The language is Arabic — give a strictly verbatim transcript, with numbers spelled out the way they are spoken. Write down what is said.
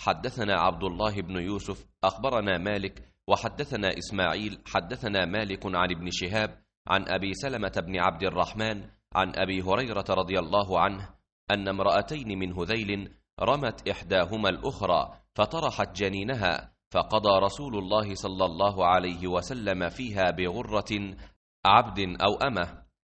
حدثنا عبد الله بن يوسف أخبرنا مالك وحدثنا إسماعيل حدثنا مالك عن ابن شهاب عن أبي سلمة بن عبد الرحمن عن أبي هريرة رضي الله عنه أن امرأتين من هذيل رمت إحداهما الأخرى فطرحت جنينها، فقضى رسول الله صلى الله عليه وسلم فيها بغرة عبد أو أمة،